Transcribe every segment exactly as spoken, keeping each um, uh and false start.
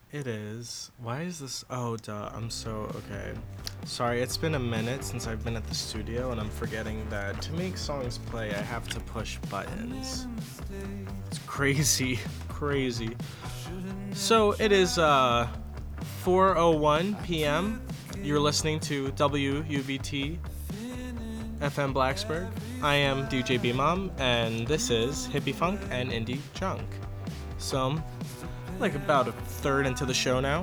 It is. Why is this? Oh, duh. I'm so okay. Sorry, it's been a minute since I've been at the studio, and I'm forgetting that to make songs play, I have to push buttons. It's crazy, crazy. So it is uh four oh one p.m. You're listening to W U V T F M Blacksburg. I am D J B-Mom, and this is Hippie Funk and Indie Junk. So I'm like about a third into the show now,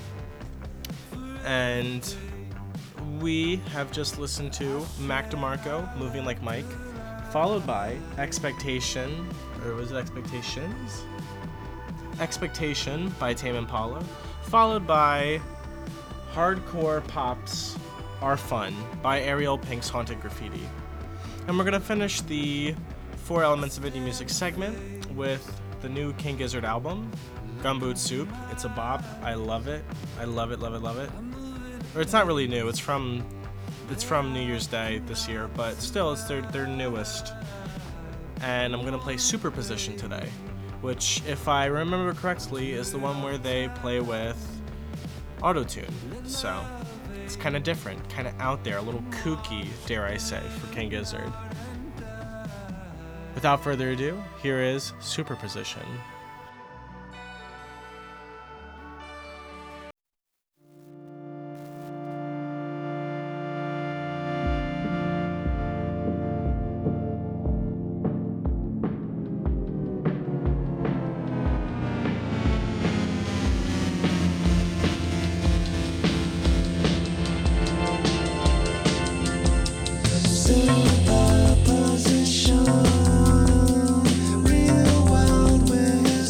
and we have just listened to Mac DeMarco, Moving Like Mike, followed by Expectation, or was it Expectations? Expectation by Tame Impala, followed by Hardcore Pops Are Fun by Ariel Pink's Haunted Graffiti. And we're going to finish the Four Elements of Indie Music segment with the new King Gizzard album, Gumboot Soup. It's a bop. I love it. I love it, love it, love it. Or it's not really new. It's from it's from New Year's Day this year, but still it's their, their newest. And I'm going to play Superposition today, which, if I remember correctly, is the one where they play with autotune. So it's kind of different, kind of out there, a little kooky, dare I say, for King Gizzard. Without further ado, here is Superposition. Superposition, real world with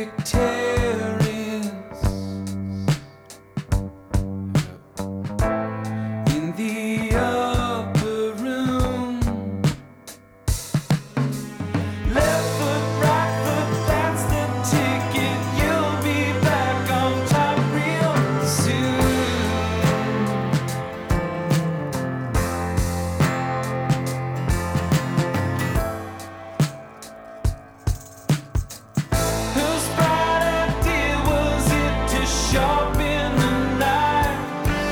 sectarians in the upper room. Left foot, right foot, that's the ticket. You'll be back on top real soon. Whose bright idea was it to sharpen the knife?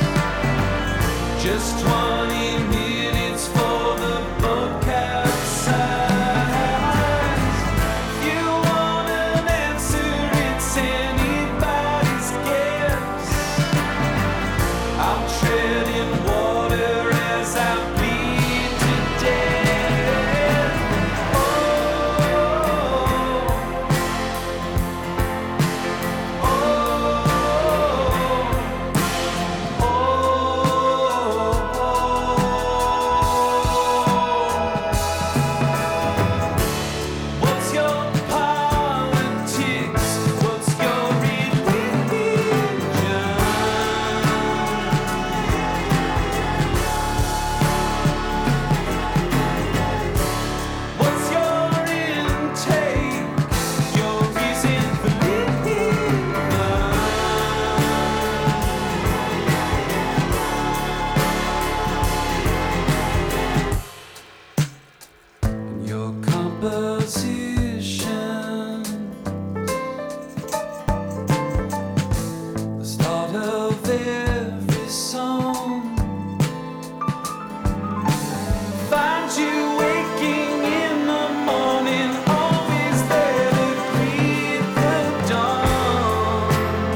Just twenty minutes for the boat capsize. You want an answer, it's anybody's guess. I'm treading water as I bleed to death. Oh, what's your politics? What's your religion? What's your intake? Your reason for living? Your composition, the start of every song, find you waking in the morning, always there to greet the dawn.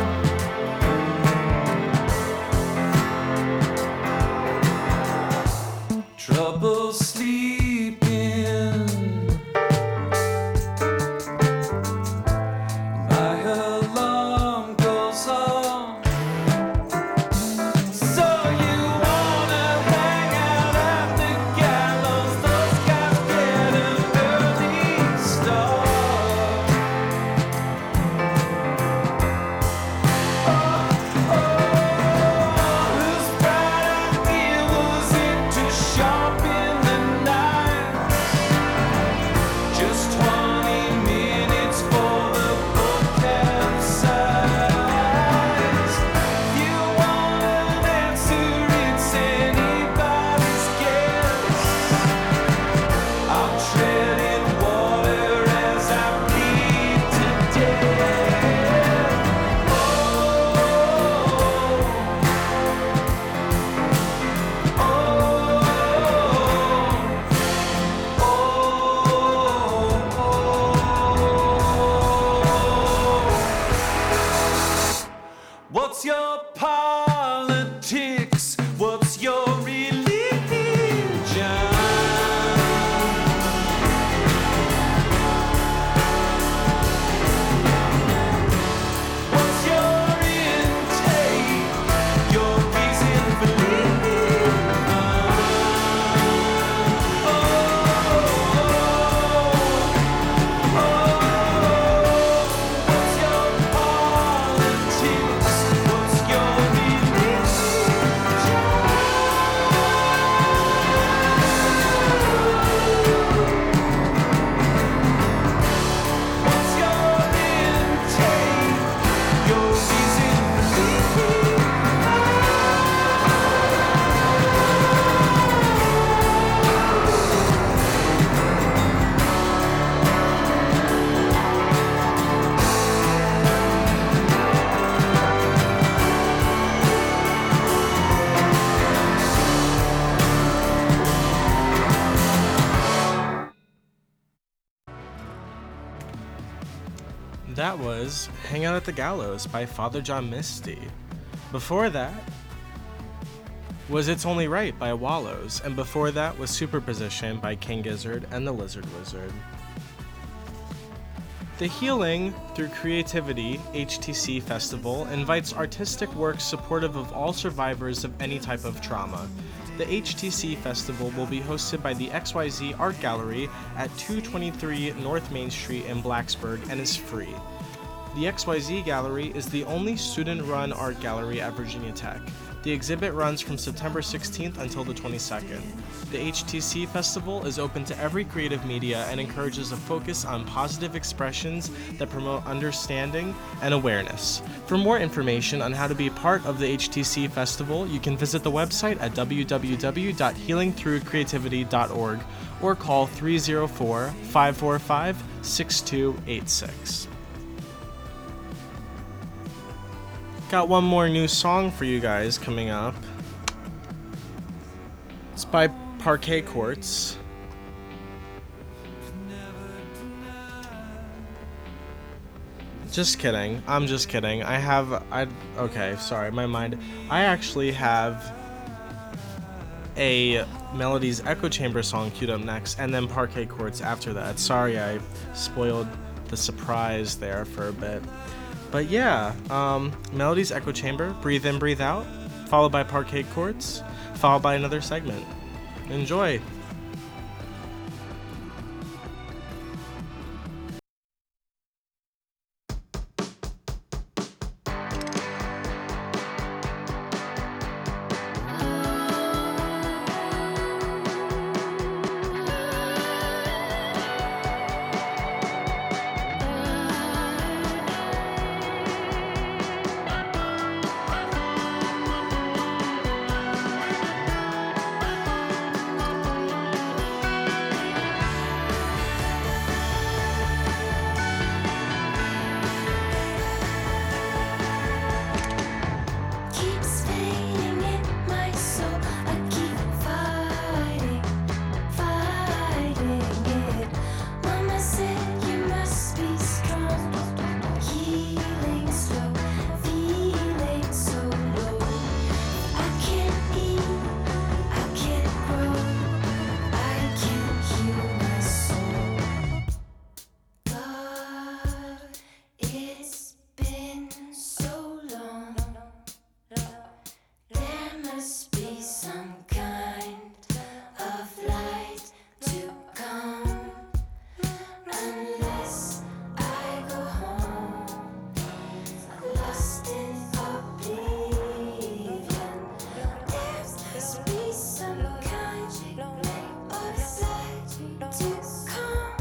Trouble sleeping, my alarm goes off. So you wanna hang out at the gallows? Those guys get an early start. Whose bright idea was it to sharpen the knife? Just twenty minutes for the boat capsize. You want an answer, it's anybody's guess. I'm treading water as I bleed to death. Oh, what's your politics? What's your religion? What's your intake? Your reason for living? What's your politics? What's your religion? What's your intake? Your reason for living? That was Hang Out at the Gallows by Father John Misty. Before that was It's Only Right by Wallows, and before that was Superposition by King Gizzard and the Lizard Wizard. The Healing Through Creativity H T C Festival invites artistic works supportive of all survivors of any type of trauma. The H T C Festival will be hosted by the X Y Z Art Gallery at two twenty-three North Main Street in Blacksburg and is free. The X Y Z Gallery is the only student-run art gallery at Virginia Tech. The exhibit runs from September sixteenth until the twenty-second. The H T C Festival is open to every creative media and encourages a focus on positive expressions that promote understanding and awareness. For more information on how to be part of the H T C Festival, you can visit the website at w w w dot healing through creativity dot org or call three oh four, five four five, six two eight six. Got one more new song for you guys coming up. It's by Parquet Courts. Just kidding. I'm just kidding. I have I okay, sorry, my mind. I actually have a Melody's Echo Chamber song queued up next and then Parquet Courts after that. Sorry I spoiled the surprise there for a bit. But yeah, um, Melody's Echo Chamber, Breathe In, Breathe Out, followed by Parquet Courts, followed by another segment. Enjoy! Keeps fading in my soul. I keep fighting, fighting it. Mama said you must be strong. Healing slow, feeling so low. I can't eat, I can't grow, I can't heal my soul. God, it's been so long. There must be some kind of light to come. Unless I go home, lost in oblivion. There must be some kind of light to come.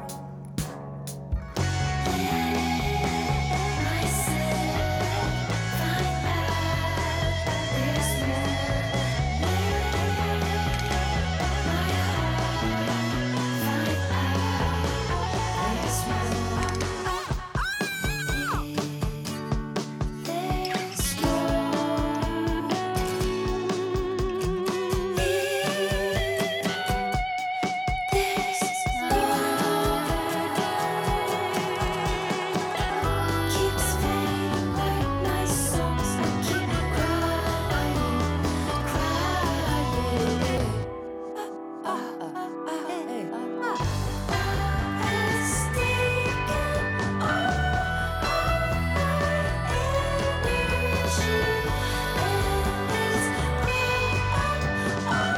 Keeps fading like my songs. I keep crying, crying. Has taken all my energy and is brought all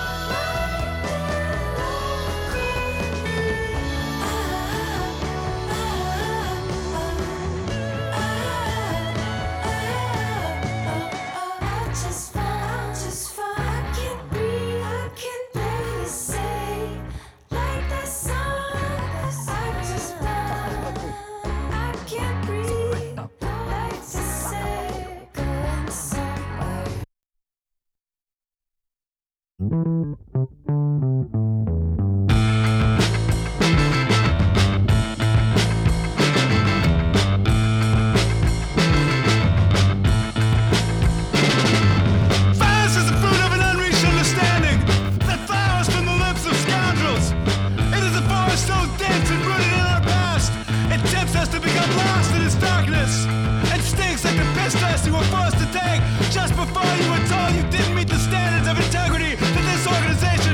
I just found, just found I can't breathe, I can't barely say like that song. I just found I can't breathe, like to say going somewhere. Violence is the fruit of an unreached understanding that flowers from the lips of scoundrels. It is a forest so dense and rooted in our past. It tempts us to become lost in its darkness. It stinks like the piss test you were forced to take just before you were told you didn't meet the standards of integrity that this organization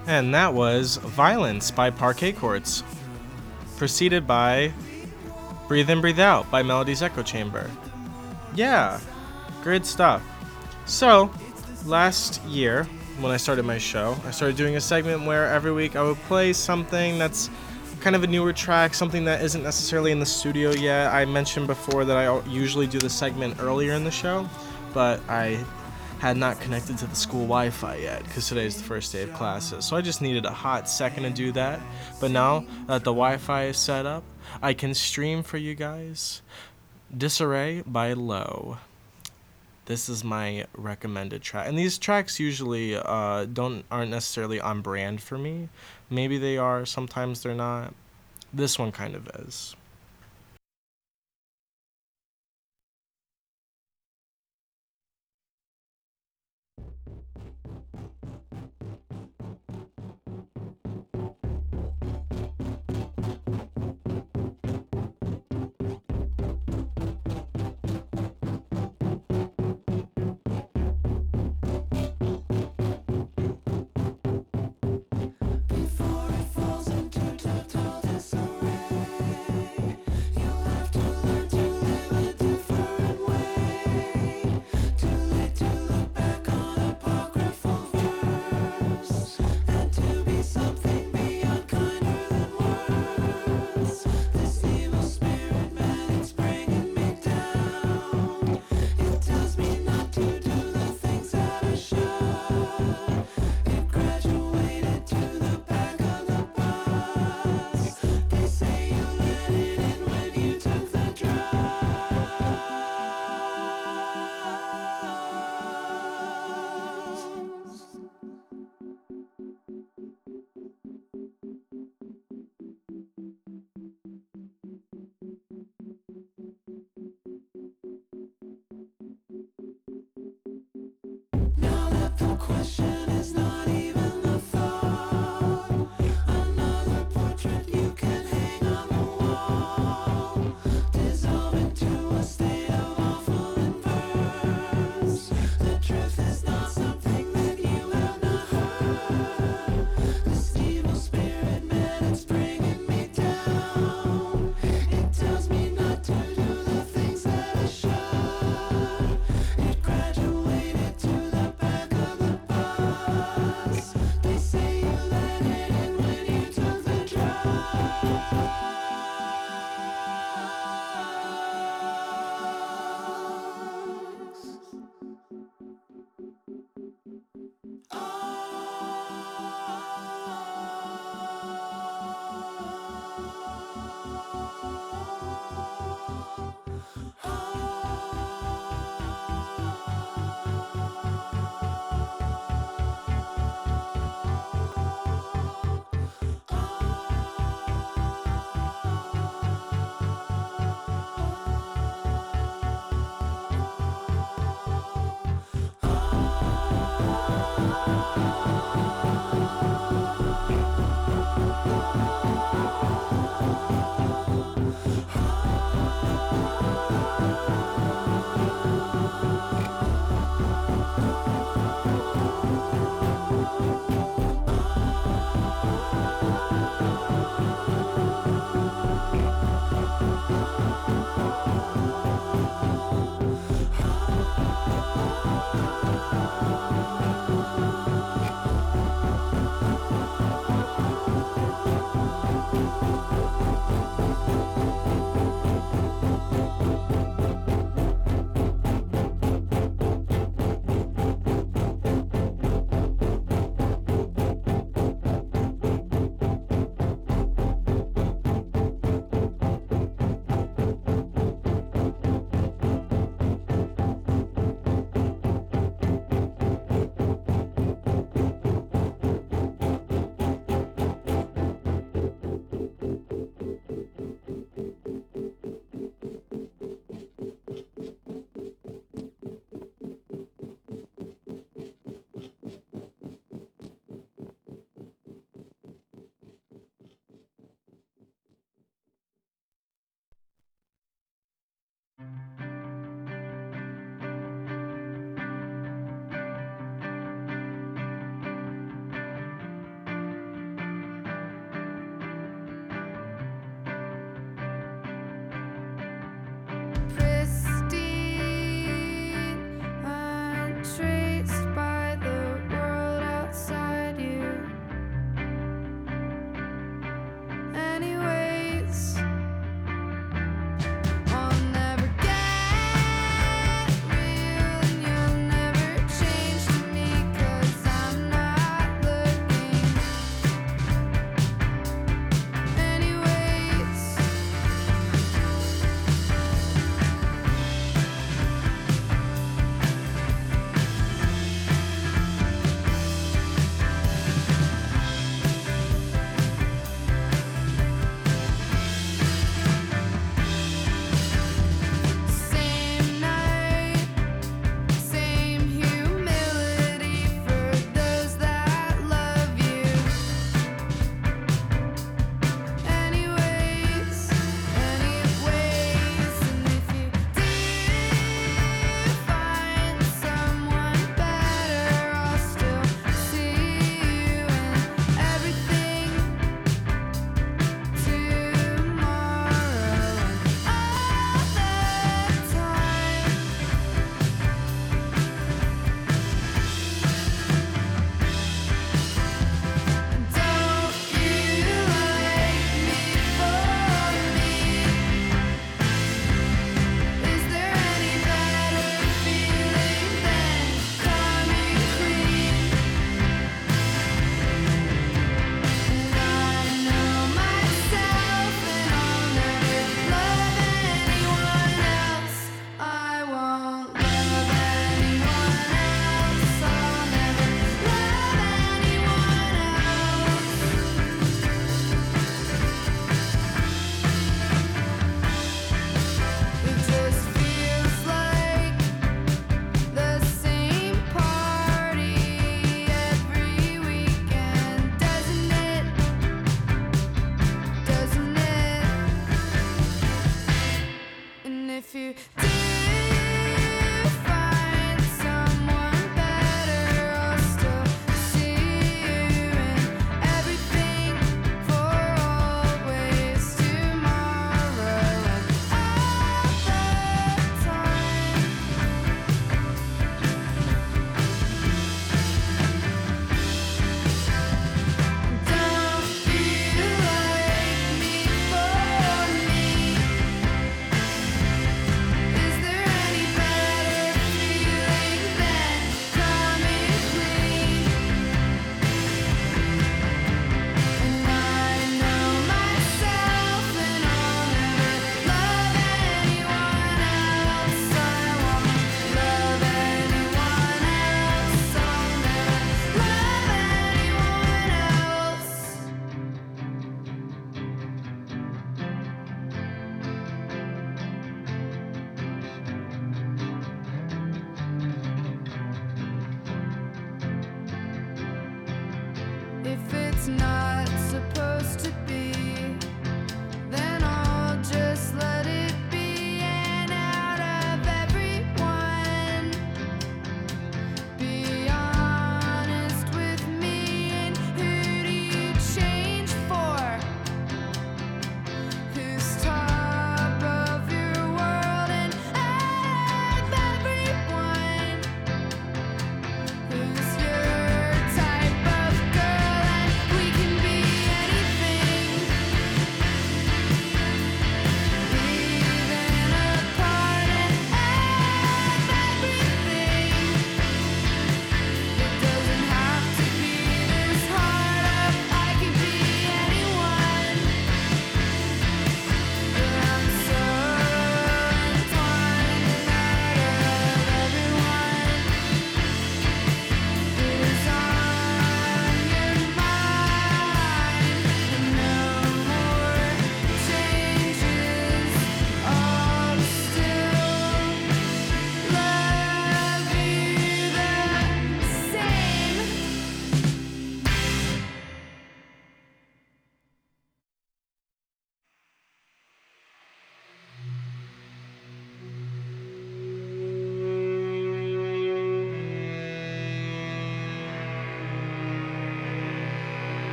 And that was Violence by Parquet Courts, preceded by Breathe In, Breathe Out by Melody's Echo Chamber. Yeah, good stuff. So, last year, when I started my show, I started doing a segment where every week I would play something that's kind of a newer track, something that isn't necessarily in the studio yet. I mentioned before that I usually do the segment earlier in the show, but I had not connected to the school Wi-Fi yet because today's the first day of classes. So I just needed a hot second to do that. But now that the Wi-Fi is set up, I can stream for you guys Disarray by Low. This is my recommended track. And these tracks usually uh, don't aren't necessarily on brand for me. Maybe they are, sometimes they're not. This one kind of is. Before it falls into total disarray, you'll have to learn to live a different way. Too late to look back on apocryphal verse, and to be something beyond kinder than words. This evil spirit, man, it's bringing me down. It tells me not to do the things that I should. It graduated to the back of the bus. They say you let it in when you took the drugs. Now that the question is not even the thought, another portrait you can hang on the wall, dissolve into a state of awful inverse. The truth is not something that you have not heard. This evil spirit, man, it's bringing me down. It tells me not to do the things that I should. It graduated to the back of the bus. it's not supposed to be, then I'll just let it be. And out of everyone, be honest with me. And who do you change for? Who's top of your world? And out of everyone, who's your type of girl? And we can be anything.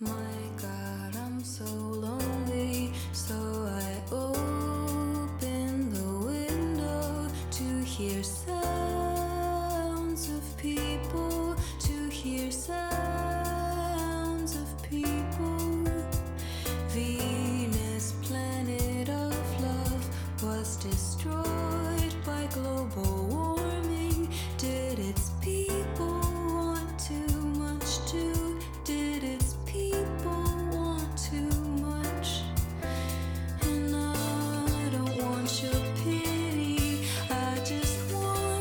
My God, I'm so lonely, so I open the window to hear sounds of people, to hear sounds of people. Venus, planet of love, was destroyed by global warming. Did its people want too much too? Did its people want too much? And I don't want your pity, I just want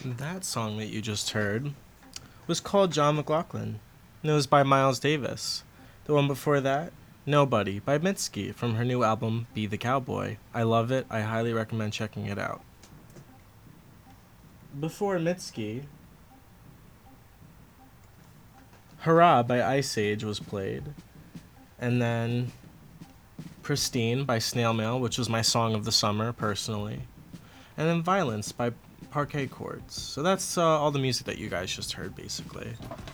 That song that you just heard was called John McLaughlin, and it was by Miles Davis. The one before that, Nobody, by Mitski, from her new album, Be the Cowboy. I love it. I highly recommend checking it out. Before Mitski, Hurrah by Ice Age was played, and then Pristine by Snail Mail, which was my song of the summer, personally, and then Violence by Parquet Chords. So that's uh, all the music that you guys just heard, basically.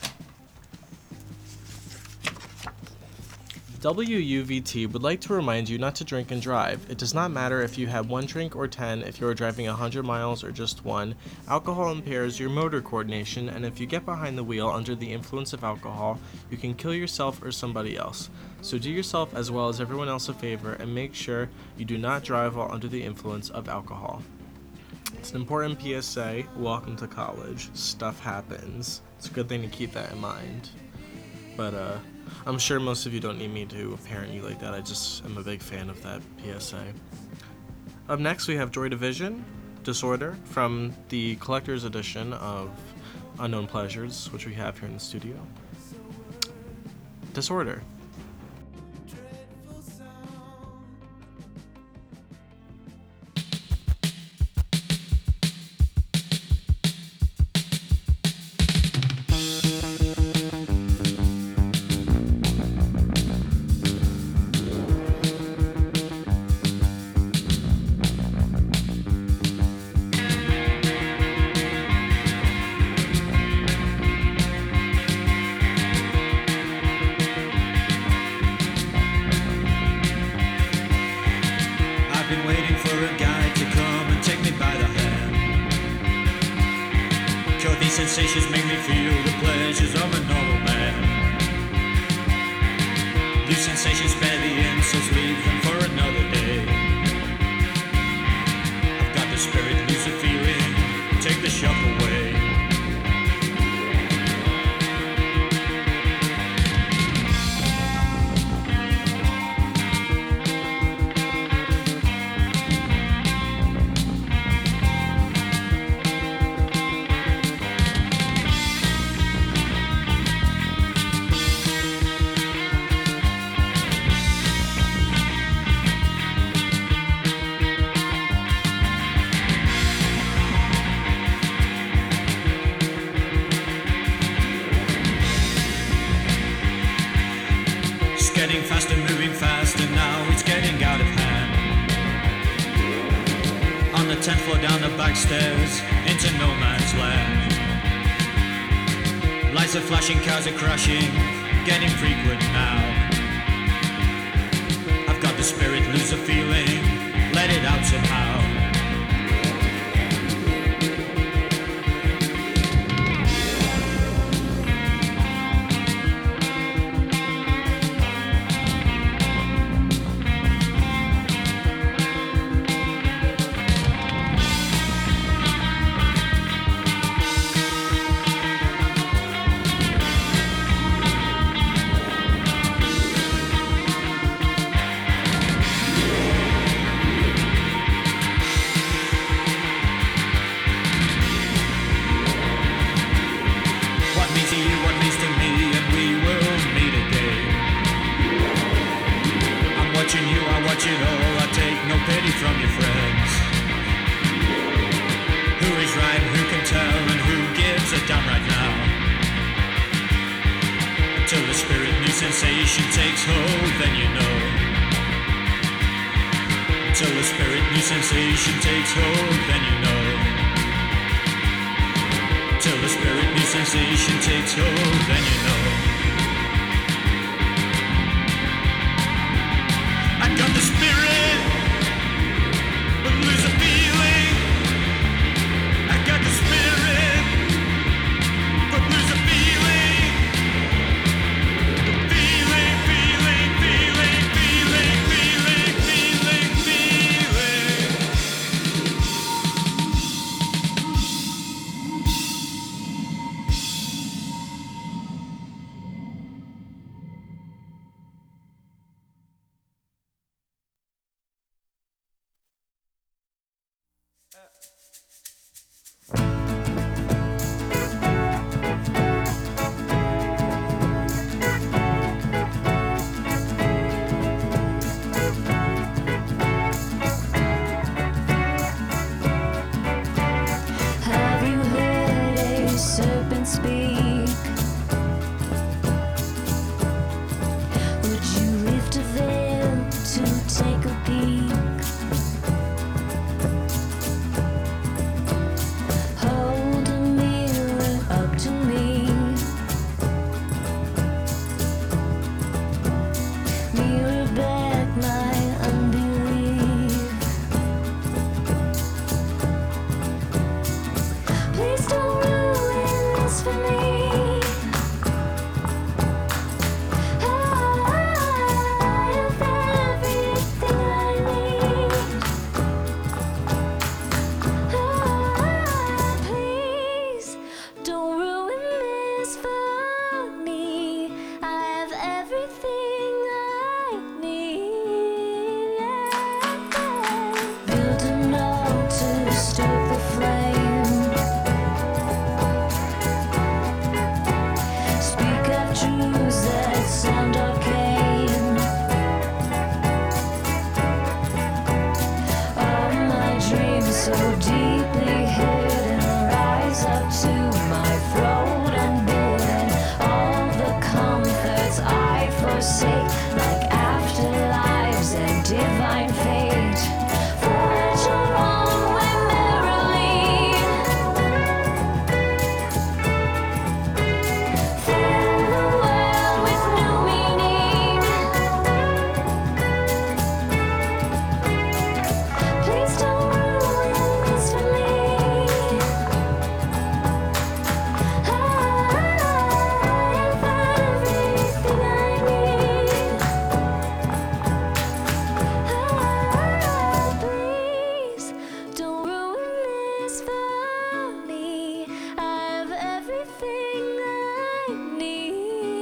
W U V T would like to remind you not to drink and drive. It does not matter if you have one drink or ten, if you are driving one hundred miles or just one. Alcohol impairs your motor coordination, and if you get behind the wheel under the influence of alcohol, you can kill yourself or somebody else. So do yourself as well as everyone else a favor and make sure you do not drive while under the influence of alcohol. It's an important P S A. Welcome to college. Stuff happens. It's a good thing to keep that in mind. But, uh, I'm sure most of you don't need me to parent you like that. I just am a big fan of that P S A. Up next, we have Joy Division, Disorder, from the collector's edition of Unknown Pleasures, which we have here in the studio. Disorder. Been waiting for a guy to come and take me by the hand. Sure, these sensations make me feel the pleasures of a normal man. These sensations spare the insults, leave them for another day. I've got the spirit, lose the feeling, take the shock away. Getting faster, moving faster, now it's getting out of hand. On the tenth floor, down the back stairs, into no man's land. Lights are flashing, cars are crashing, getting frequent now. I've got the spirit, lose the feeling, let it out somehow. Watching you, I watch it all, I take no pity from your friends. Who is right, who can tell, and who gives a damn right now? Until the spirit new sensation takes hold, then you know. Until the spirit new sensation takes hold, then you know. Till the spirit new sensation takes hold, then you know. can't speak. Would you lift a veil to take a peek? Hold a mirror up to me. Mirror back my unbelief. Please don't ruin this for me. I have everything I need. Ah, please don't ruin this for me. I have everything I need. Build an altar, stoke the flame. Speak of truths that sound arcane. All my dreams so deeply hidden rise up to my throat unbidden. All the comforts I forsake, like afterlives and divine fate. Forge your own way merrily. Fill the world with new meaning. Please don't ruin this for me. I have everything I need. Ah, please don't ruin this for me. I have everything I need.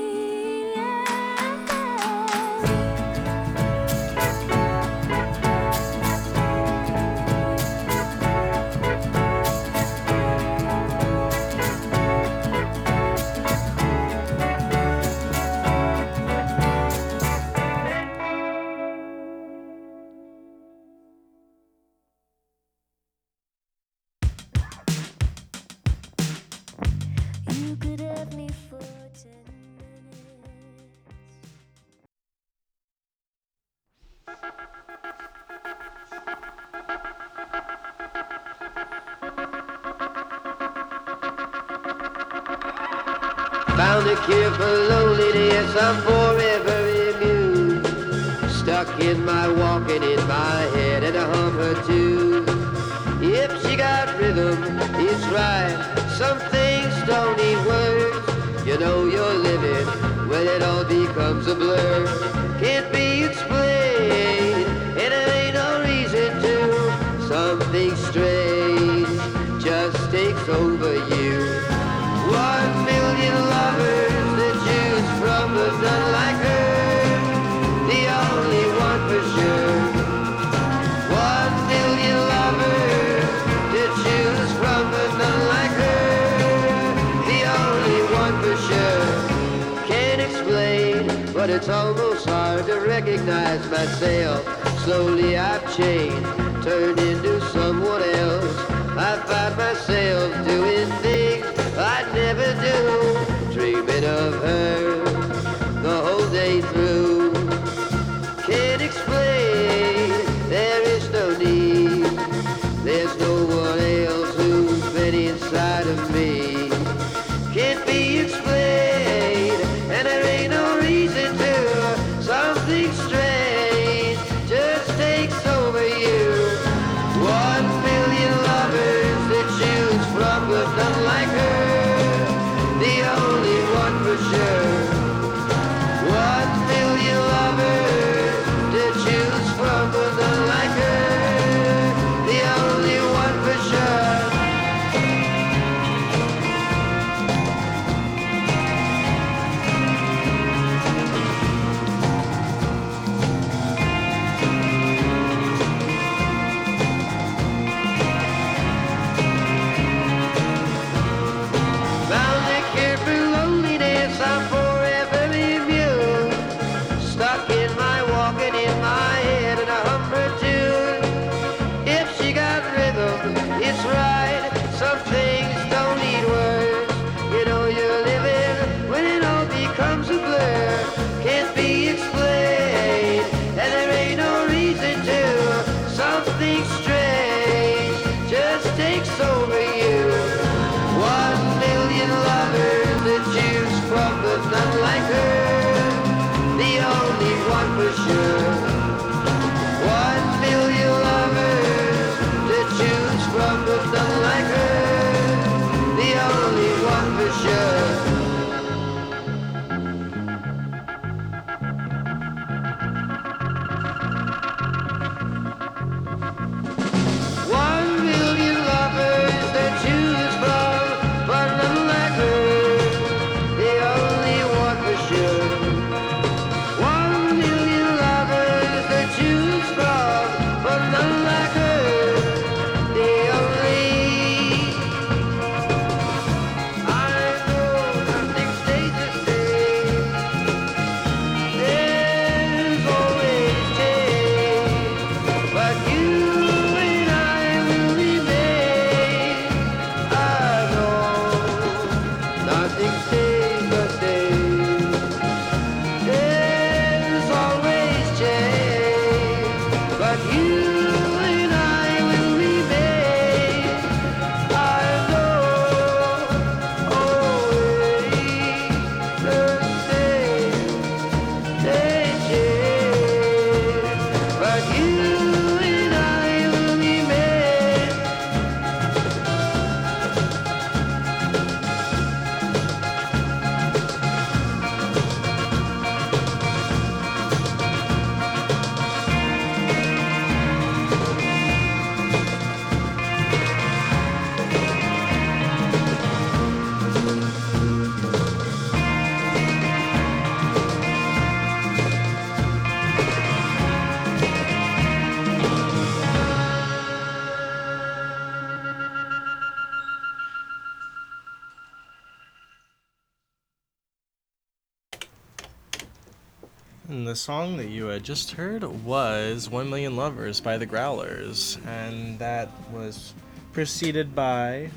You could have me for ten minutes. Found a cure for loneliness, I'm forever immune. Stuck in my walking in my head and I hum her too. If she got rhythm, it's right. Some things don't need words. You know you're living when it all becomes a blur. Can't be explained, and there ain't no reason to. Something strange just takes over you. One million lovers that choose from, but none like her. The only one for sure. One million lovers to choose from, but none like her. The only one for sure. Can't explain, but it's almost hard to recognize myself. Slowly I've changed, turned into someone else. I find myself doing things I'd never do, dreaming of her the whole day through. Can't explain, there is no need. There's no one else who's been inside of me. Can't be explained, and there ain't no reason to. Something strange just takes over you. One million lovers that choose from, but none like her. The only one for sure. One million lovers to choose from, but none like her. The only one for sure. Found a cure for loneliness, I'm And the song that you had just heard was One Million Lovers by the Growlers, and that was preceded by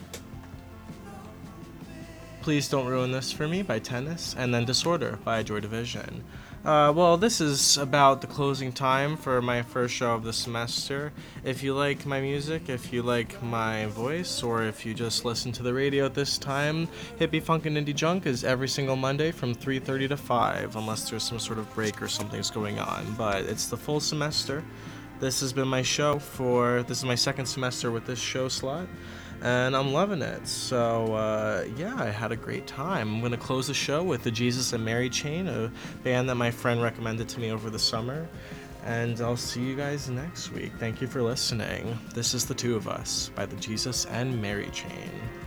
Please Don't Ruin This For Me by Tennis, and then Disorder by Joy Division. Uh, well, this is about the closing time for my first show of the semester. If you like my music, if you like my voice, or if you just listen to the radio at this time, Hippie Funk and Indie Junk is every single Monday from three thirty to five, unless there's some sort of break or something's going on. But it's the full semester. This has been my show for, this is my second semester with this show slot, and I'm loving it. So, uh, yeah, I had a great time. I'm going to close the show with the Jesus and Mary Chain, a band that my friend recommended to me over the summer. And I'll see you guys next week. Thank you for listening. This is The Two of Us by the Jesus and Mary Chain.